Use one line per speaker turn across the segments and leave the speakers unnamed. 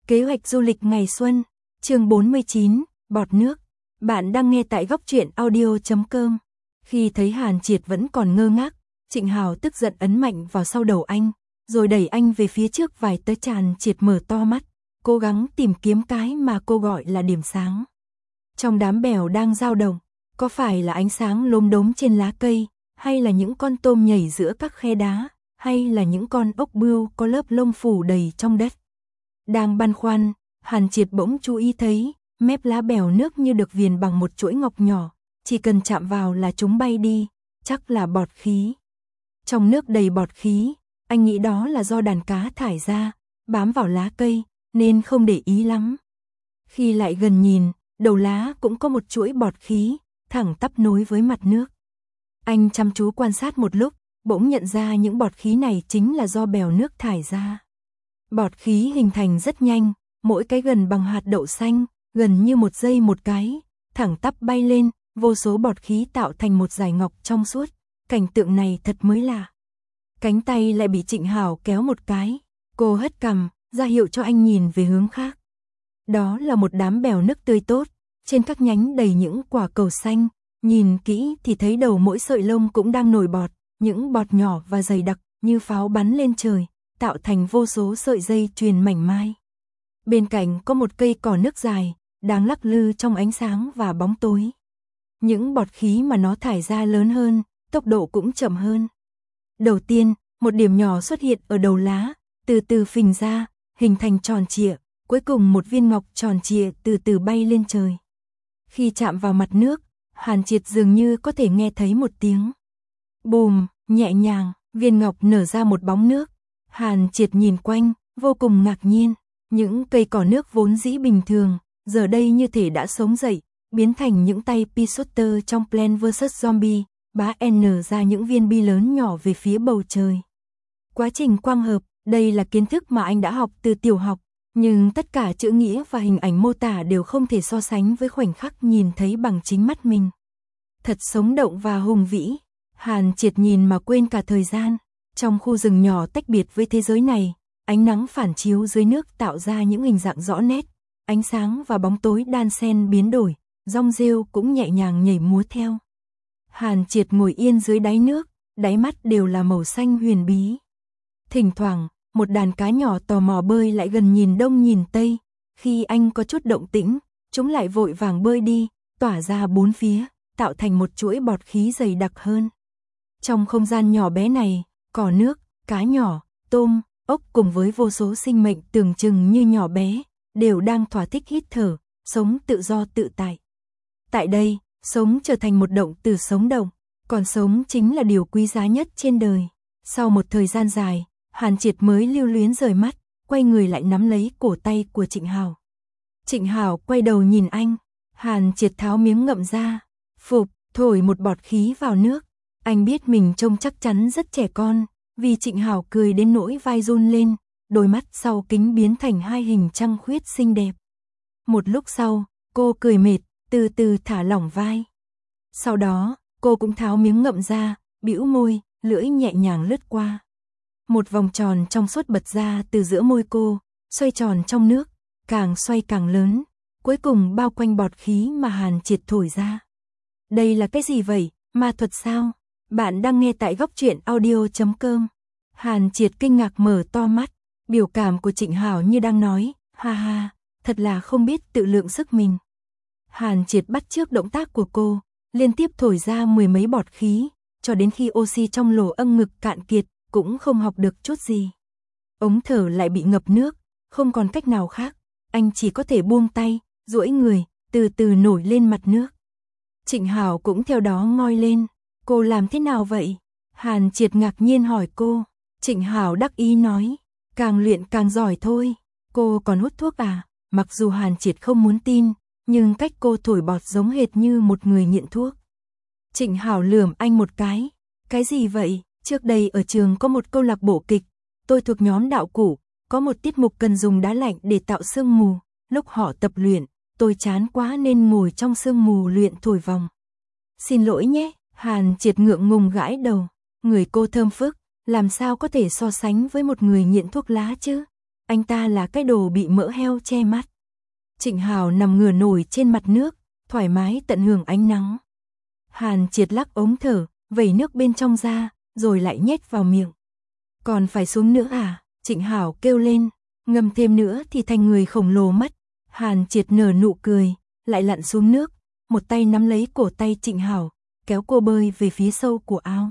Kế hoạch du lịch ngày xuân, chương 49, bọt nước. Bạn đang nghe tại góc truyện audio.com. Khi thấy Hàn Triệt vẫn còn ngơ ngác, Trịnh Hào tức giận ấn mạnh vào sau đầu anh, rồi đẩy anh về phía trước vài tấc. Hàn Triệt mở to mắt, cố gắng tìm kiếm cái mà cô gọi là điểm sáng. Trong đám bèo đang dao động, có phải là ánh sáng lốm đốm trên lá cây, hay là những con tôm nhảy giữa các khe đá, hay là những con ốc bươu có lớp lông phủ đầy trong đất? Đang băn khoăn, Hàn Triệt bỗng chú ý thấy, mép lá bèo nước như được viền bằng một chuỗi ngọc nhỏ, chỉ cần chạm vào là chúng bay đi, chắc là bọt khí. Trong nước đầy bọt khí, anh nghĩ đó là do đàn cá thải ra, bám vào lá cây, nên không để ý lắm. Khi lại gần nhìn, đầu lá cũng có một chuỗi bọt khí, thẳng tắp nối với mặt nước. Anh chăm chú quan sát một lúc, bỗng nhận ra những bọt khí này chính là do bèo nước thải ra. Bọt khí hình thành rất nhanh, mỗi cái gần bằng hạt đậu xanh, gần như một giây một cái, thẳng tắp bay lên, vô số bọt khí tạo thành một dải ngọc trong suốt. Cảnh tượng này thật mới lạ. Cánh tay lại bị Trịnh Hào kéo một cái, cô hất cằm, ra hiệu cho anh nhìn về hướng khác. Đó là một đám bèo nước tươi tốt, trên các nhánh đầy những quả cầu xanh, nhìn kỹ thì thấy đầu mỗi sợi lông cũng đang nổi bọt, những bọt nhỏ và dày đặc như pháo bắn lên trời, tạo thành vô số sợi dây chuyền mảnh mai. Bên cạnh có một cây cỏ nước dài, đang lắc lư trong ánh sáng và bóng tối. Những bọt khí mà nó thải ra lớn hơn, tốc độ cũng chậm hơn. Đầu tiên, một điểm nhỏ xuất hiện ở đầu lá, từ từ phình ra, hình thành tròn trịa, cuối cùng một viên ngọc tròn trịa từ từ bay lên trời. Khi chạm vào mặt nước, Hàn Triệt dường như có thể nghe thấy một tiếng bùm, nhẹ nhàng, viên ngọc nở ra một bóng nước. Hàn Triệt nhìn quanh, vô cùng ngạc nhiên, những cây cỏ nước vốn dĩ bình thường, giờ đây như thể đã sống dậy, biến thành những tay Peacekeeper trong Plants vs Zombie, bá N ra những viên bi lớn nhỏ về phía bầu trời. Quá trình quang hợp, đây là kiến thức mà anh đã học từ tiểu học, nhưng tất cả chữ nghĩa và hình ảnh mô tả đều không thể so sánh với khoảnh khắc nhìn thấy bằng chính mắt mình. Thật sống động và hùng vĩ. Hàn Triệt nhìn mà quên cả thời gian. Trong khu rừng nhỏ tách biệt với thế giới này, ánh nắng phản chiếu dưới nước tạo ra những hình dạng rõ nét, ánh sáng và bóng tối đan xen biến đổi, rong rêu cũng nhẹ nhàng nhảy múa theo. Hàn Triệt ngồi yên dưới đáy nước, đáy mắt đều là màu xanh huyền bí. Thỉnh thoảng, một đàn cá nhỏ tò mò bơi lại gần nhìn đông nhìn tây, khi anh có chút động tĩnh, chúng lại vội vàng bơi đi, tỏa ra bốn phía, tạo thành một chuỗi bọt khí dày đặc hơn. Trong không gian nhỏ bé này, cỏ nước, cá nhỏ, tôm, ốc cùng với vô số sinh mệnh tưởng chừng như nhỏ bé, đều đang thỏa thích hít thở, sống tự do tự tại. Tại đây, sống trở thành một động từ sống động, còn sống chính là điều quý giá nhất trên đời. Sau một thời gian dài, Hàn Triệt mới lưu luyến rời mắt, quay người lại nắm lấy cổ tay của Trịnh Hào. Trịnh Hào quay đầu nhìn anh, Hàn Triệt tháo miếng ngậm ra, phụp, thổi một bọt khí vào nước. Anh biết mình trông chắc chắn rất trẻ con, vì Trịnh Hào cười đến nỗi vai run lên, đôi mắt sau kính biến thành hai hình trăng khuyết xinh đẹp. Một lúc sau, cô cười mệt, từ từ thả lỏng vai. Sau đó, cô cũng tháo miếng ngậm ra, bĩu môi, lưỡi nhẹ nhàng lướt qua. Một vòng tròn trong suốt bật ra từ giữa môi cô, xoay tròn trong nước, càng xoay càng lớn, cuối cùng bao quanh bọt khí mà Hàn Triệt thổi ra. Đây là cái gì vậy, ma thuật sao? Bạn đang nghe tại góc truyện audio.com. Hàn Triệt kinh ngạc mở to mắt, biểu cảm của Trịnh Hào như đang nói, ha ha, thật là không biết tự lượng sức mình. Hàn Triệt bắt chước động tác của cô, liên tiếp thổi ra mười mấy bọt khí, cho đến khi oxy trong lỗ âng ngực cạn kiệt, cũng không học được chút gì. Ống thở lại bị ngập nước, không còn cách nào khác, anh chỉ có thể buông tay, duỗi người, từ từ nổi lên mặt nước. Trịnh Hào cũng theo đó ngoi lên. Cô làm thế nào vậy? Hàn Triệt ngạc nhiên hỏi cô. Trịnh Hào đắc ý nói, càng luyện càng giỏi thôi. Cô còn hút thuốc à? Mặc dù Hàn Triệt không muốn tin, nhưng cách cô thổi bọt giống hệt như một người nghiện thuốc. Trịnh Hào lườm anh một cái. Cái gì vậy? Trước đây ở trường có một câu lạc bộ kịch, tôi thuộc nhóm đạo cụ, có một tiết mục cần dùng đá lạnh để tạo sương mù. Lúc họ tập luyện, tôi chán quá nên ngồi trong sương mù luyện thổi vòng. Xin lỗi nhé. Hàn Triệt ngượng ngùng gãi đầu, người cô thơm phức, làm sao có thể so sánh với một người nghiện thuốc lá chứ? anh ta là cái đồ bị mỡ heo che mắt. Trịnh Hào nằm ngửa nổi trên mặt nước, thoải mái tận hưởng ánh nắng. Hàn Triệt lắc ống thở, vẩy nước bên trong ra, rồi lại nhét vào miệng. Còn phải xuống nữa à? Trịnh Hào kêu lên, ngâm thêm nữa thì thành người khổng lồ mất. Hàn Triệt nở nụ cười, lại lặn xuống nước, một tay nắm lấy cổ tay Trịnh Hào, kéo cô bơi về phía sâu của ao.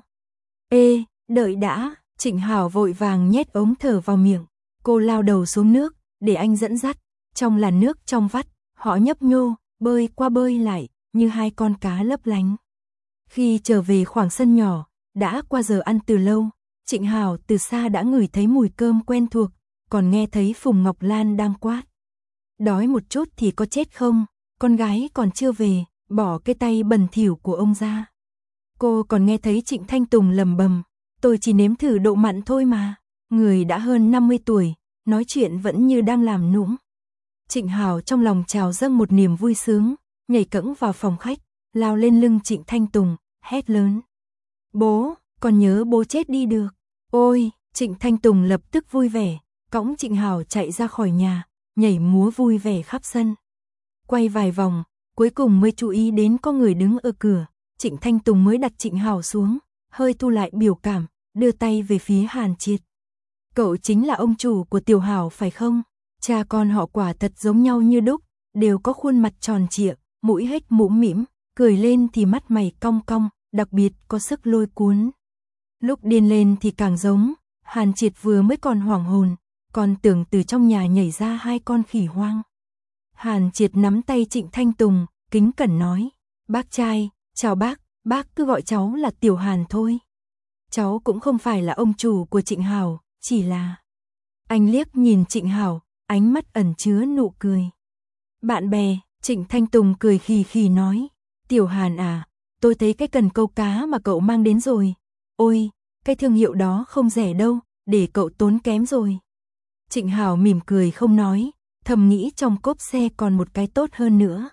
Ê, đợi đã, Trịnh Hào vội vàng nhét ống thở vào miệng. Cô lao đầu xuống nước, để anh dẫn dắt. Trong làn nước trong vắt, họ nhấp nhô, bơi qua bơi lại, như hai con cá lấp lánh. Khi trở về khoảng sân nhỏ, đã qua giờ ăn từ lâu, Trịnh Hào từ xa đã ngửi thấy mùi cơm quen thuộc, còn nghe thấy Phùng Ngọc Lan đang quát. Đói một chút thì có chết không, con gái còn chưa về, bỏ cái tay bẩn thỉu của ông ra. Cô còn nghe thấy Trịnh Thanh Tùng lầm bầm, tôi chỉ nếm thử độ mặn thôi mà, người đã hơn 50 tuổi, nói chuyện vẫn như đang làm nũng. Trịnh Hào trong lòng trào dâng một niềm vui sướng, nhảy cẫng vào phòng khách, lao lên lưng Trịnh Thanh Tùng, hét lớn. Bố, con nhớ bố chết đi được. Ôi, Trịnh Thanh Tùng lập tức vui vẻ, cõng Trịnh Hào chạy ra khỏi nhà, nhảy múa vui vẻ khắp sân. Quay vài vòng, cuối cùng mới chú ý đến có người đứng ở cửa, Trịnh Thanh Tùng mới đặt Trịnh Hào xuống, hơi thu lại biểu cảm, đưa tay về phía Hàn Triệt. Cậu chính là ông chủ của Tiểu Hào phải không? Cha con họ quả thật giống nhau như đúc, đều có khuôn mặt tròn trịa, mũi hết mũm mĩm, cười lên thì mắt mày cong cong, đặc biệt có sức lôi cuốn. Lúc điên lên thì càng giống, Hàn Triệt vừa mới còn hoảng hồn, còn tưởng từ trong nhà nhảy ra hai con khỉ hoang. Hàn Triệt nắm tay Trịnh Thanh Tùng, kính cẩn nói, bác trai, chào bác cứ gọi cháu là Tiểu Hàn thôi. Cháu cũng không phải là ông chủ của Trịnh Hào, chỉ là... Anh liếc nhìn Trịnh Hào, ánh mắt ẩn chứa nụ cười. Bạn bè, Trịnh Thanh Tùng cười khì khì nói, Tiểu Hàn à, tôi thấy cái cần câu cá mà cậu mang đến rồi. Ôi, cái thương hiệu đó không rẻ đâu, để cậu tốn kém rồi. Trịnh Hào mỉm cười không nói, thầm nghĩ trong cốp xe còn một cái tốt hơn nữa.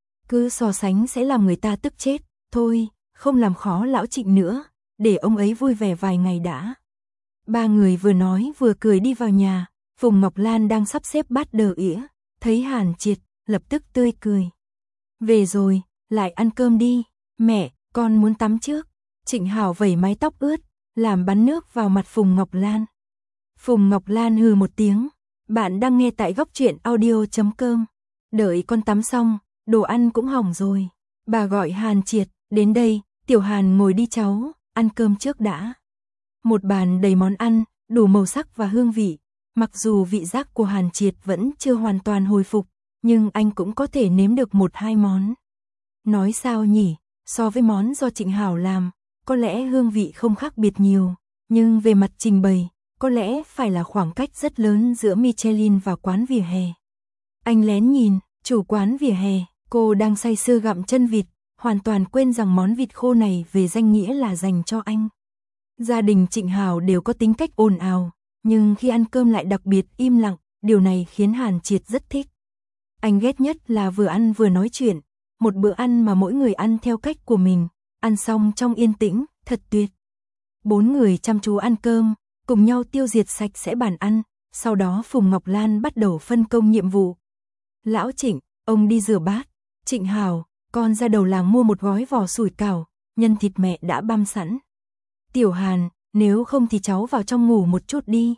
Cứ so sánh sẽ làm người ta tức chết, thôi, không làm khó lão Trịnh nữa, để ông ấy vui vẻ vài ngày đã. Ba người vừa nói vừa cười đi vào nhà, Phùng Ngọc Lan đang sắp xếp bát đờ ỉa, thấy Hàn Triệt, lập tức tươi cười. Về rồi, lại ăn cơm đi, mẹ, con muốn tắm trước. Trịnh Hào vẩy mái tóc ướt, làm bắn nước vào mặt Phùng Ngọc Lan. Phùng Ngọc Lan hừ một tiếng, bạn đang nghe tại góc truyện audio.com. Đợi con tắm xong, đồ ăn cũng hỏng rồi. Bà gọi Hàn Triệt, đến đây, Tiểu Hàn ngồi đi cháu, ăn cơm trước đã. Một bàn đầy món ăn, đủ màu sắc và hương vị. Mặc dù vị giác của Hàn Triệt vẫn chưa hoàn toàn hồi phục, nhưng anh cũng có thể nếm được một hai món. Nói sao nhỉ, so với món do Trịnh Hào làm, có lẽ hương vị không khác biệt nhiều, nhưng về mặt trình bày, có lẽ phải là khoảng cách rất lớn giữa Michelin và quán vỉa hè. Anh lén nhìn, chủ quán vỉa hè, cô đang say sưa gặm chân vịt, hoàn toàn quên rằng món vịt khô này về danh nghĩa là dành cho anh. Gia đình Trịnh Hào đều có tính cách ồn ào, nhưng khi ăn cơm lại đặc biệt im lặng, điều này khiến Hàn Triệt rất thích. Anh ghét nhất là vừa ăn vừa nói chuyện, một bữa ăn mà mỗi người ăn theo cách của mình, ăn xong trong yên tĩnh, thật tuyệt. Bốn người chăm chú ăn cơm, cùng nhau tiêu diệt sạch sẽ bàn ăn, sau đó Phùng Ngọc Lan bắt đầu phân công nhiệm vụ. Lão Trịnh, ông đi rửa bát. Trịnh Hào, con ra đầu làng mua một gói vỏ sủi cảo, nhân thịt mẹ đã băm sẵn. Tiểu Hàn, nếu không thì cháu vào trong ngủ một chút đi.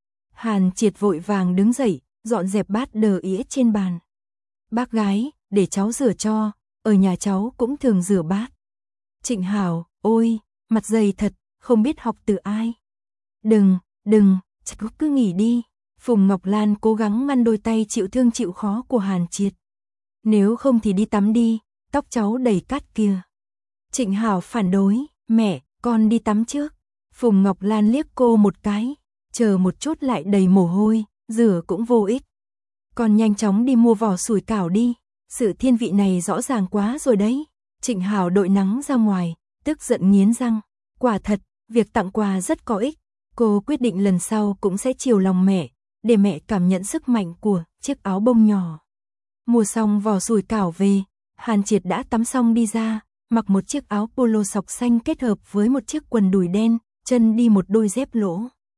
Hàn Triệt vội vàng đứng dậy, dọn dẹp bát đờ ỉa trên bàn. Bác gái, để cháu rửa cho, ở nhà cháu cũng thường rửa bát. Trịnh Hào, ôi, mặt dày thật, không biết học từ ai. Đừng, cháu cứ nghỉ đi. Phùng Ngọc Lan cố gắng ngăn đôi tay chịu thương chịu khó của Hàn Triệt. Nếu không thì đi tắm đi, tóc cháu đầy cát kìa. Trịnh Hào phản đối, mẹ, con đi tắm trước. Phùng Ngọc Lan liếc cô một cái, chờ một chút lại đầy mồ hôi, rửa cũng vô ích. Con nhanh chóng đi mua vỏ sủi cảo đi, sự thiên vị này rõ ràng quá rồi đấy. Trịnh Hào đội nắng ra ngoài, tức giận nghiến răng. Quả thật, việc tặng quà rất có ích. Cô quyết định lần sau cũng sẽ chiều lòng mẹ, để mẹ cảm nhận sức mạnh của chiếc áo bông nhỏ. Mua xong vỏ sủi cảo về, Hàn Triệt đã tắm xong đi ra, mặc một chiếc áo polo sọc xanh kết hợp với một chiếc quần đùi đen, chân đi một đôi dép lỗ.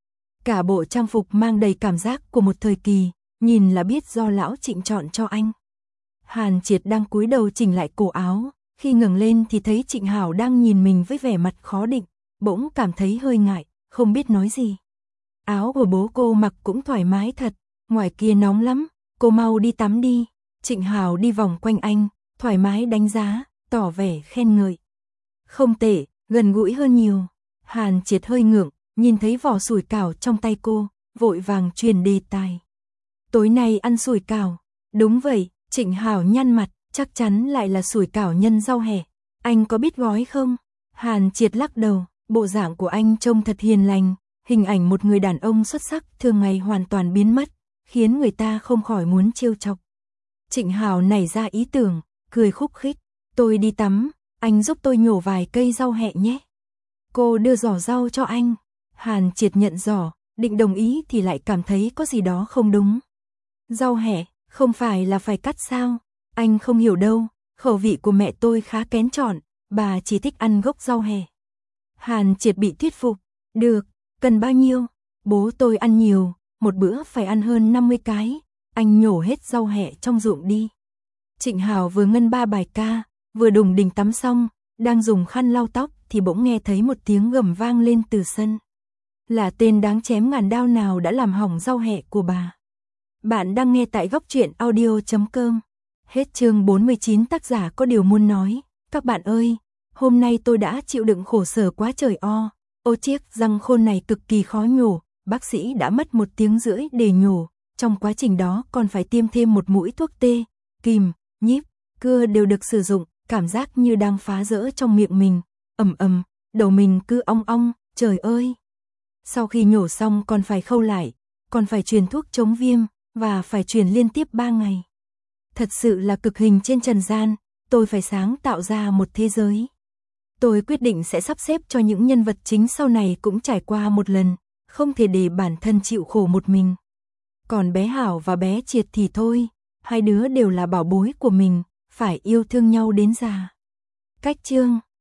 Cả bộ trang phục mang đầy cảm giác của một thời kỳ, nhìn là biết do lão Trịnh chọn cho anh. Hàn Triệt đang cúi đầu chỉnh lại cổ áo, khi ngẩng lên thì thấy Trịnh Hảo đang nhìn mình với vẻ mặt khó định, bỗng cảm thấy hơi ngại, không biết nói gì. Áo của bố cô mặc cũng thoải mái thật, ngoài kia nóng lắm, cô mau đi tắm đi. Trịnh Hảo đi vòng quanh anh, thoải mái đánh giá, tỏ vẻ khen ngợi. Không tệ, gần gũi hơn nhiều. Hàn Triệt hơi ngượng, nhìn thấy vỏ sủi cảo trong tay cô, vội vàng truyền đề tài. Tối nay ăn sủi cảo. Đúng vậy, Trịnh Hảo nhăn mặt, chắc chắn lại là sủi cảo nhân rau hẹ. Anh có biết gói không? Hàn Triệt lắc đầu, bộ dạng của anh trông thật hiền lành, hình ảnh một người đàn ông xuất sắc thường ngày hoàn toàn biến mất, khiến người ta không khỏi muốn trêu chọc. Trịnh Hảo nảy ra ý tưởng, cười khúc khích, tôi đi tắm, anh giúp tôi nhổ vài cây rau hẹ nhé. Cô đưa giỏ rau cho anh. Hàn Triệt nhận giỏ, định đồng ý thì lại cảm thấy có gì đó không đúng. Rau hẹ, không phải là phải cắt sao? Anh không hiểu đâu, khẩu vị của mẹ tôi khá kén chọn, bà chỉ thích ăn gốc rau hẹ. Hàn Triệt bị thuyết phục, được, cần bao nhiêu? Bố tôi ăn nhiều, một bữa phải ăn hơn 50 cái, anh nhổ hết rau hẹ trong ruộng đi. Trịnh Hảo vừa ngân 3 bài ca, vừa đùng đỉnh tắm xong, đang dùng khăn lau tóc thì bỗng nghe thấy một tiếng gầm vang lên từ sân. Là tên đáng chém ngàn đao nào đã làm hỏng rau hẹ của bà. Bạn đang nghe tại góc truyện audio.com. Hết chương 49, tác giả có điều muốn nói. Các bạn ơi, hôm nay tôi đã chịu đựng khổ sở quá trời o. Ô chiếc răng khôn này cực kỳ khó nhổ, bác sĩ đã mất 1 tiếng rưỡi để nhổ. Trong quá trình đó còn phải tiêm thêm một mũi thuốc tê, kìm, nhíp, cưa đều được sử dụng, cảm giác như đang phá rỡ trong miệng mình. Đầu mình cứ ong ong, trời ơi. Sau khi nhổ xong còn phải khâu lại, còn phải truyền thuốc chống viêm, và phải truyền liên tiếp 3 ngày. Thật sự là cực hình trên trần gian, tôi phải sáng tạo ra một thế giới. Tôi quyết định sẽ sắp xếp cho những nhân vật chính sau này cũng trải qua một lần, không thể để bản thân chịu khổ một mình. Còn bé Hảo và bé Triệt thì thôi, hai đứa đều là bảo bối của mình, phải yêu thương nhau đến già. Cách chương